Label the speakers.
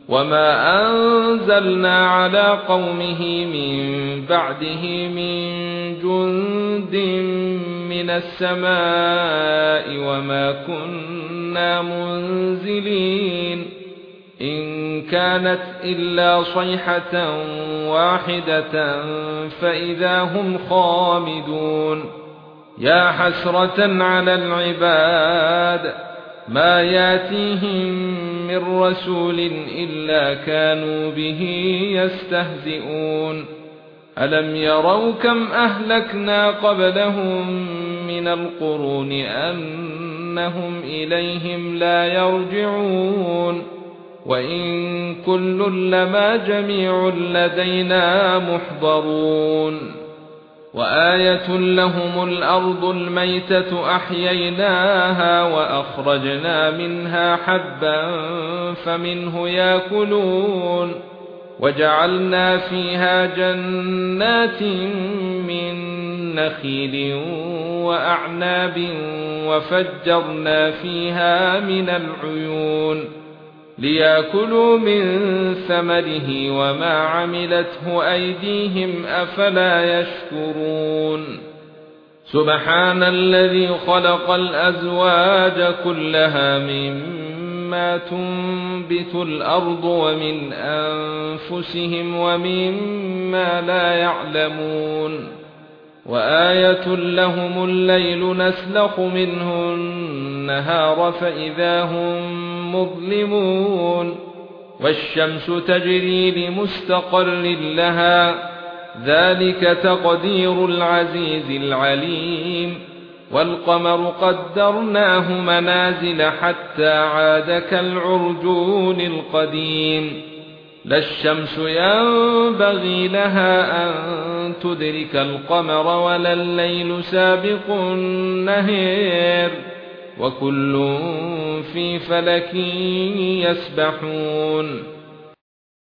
Speaker 1: وما أنزلنا على قومه من بعده من جند من السماء وما كنا منزلين إن كانت إلا صيحة واحدة فإذا هم خامدون يا حسرة على العباد ما ياتيهم من رسول إلا كانوا به يستهزئون ألم يروا كم أهلكنا قبلهم من القرون أنهم إليهم لا يرجعون وإن كل لما جميع لدينا محضرون وآية لهم الأرض الميتة أحييناها وأخرجنا منها حبا فمنه يأكلون وجعلنا فيها جنات من نخيل وأعناب وفجرنا فيها من العيون ليأكلوا من ثمره وما عملته أيديهم أفلا يشكرون سبحان الذي خلق الأزواج كلها مما تنبت الأرض ومن أنفسهم ومما لا يعلمون وآية لهم الليل نسلخ منه النهار فإذا هم مظلمون والشمس تجري لمستقر لها ذلك تقدير العزيز العليم والقمر قدرناه منازل حتى عاد كالعرجون القديم لا الشمس ينبغي لها أن تدرك القمر ولا الليل سابق النهار وكل في فلك يسبحون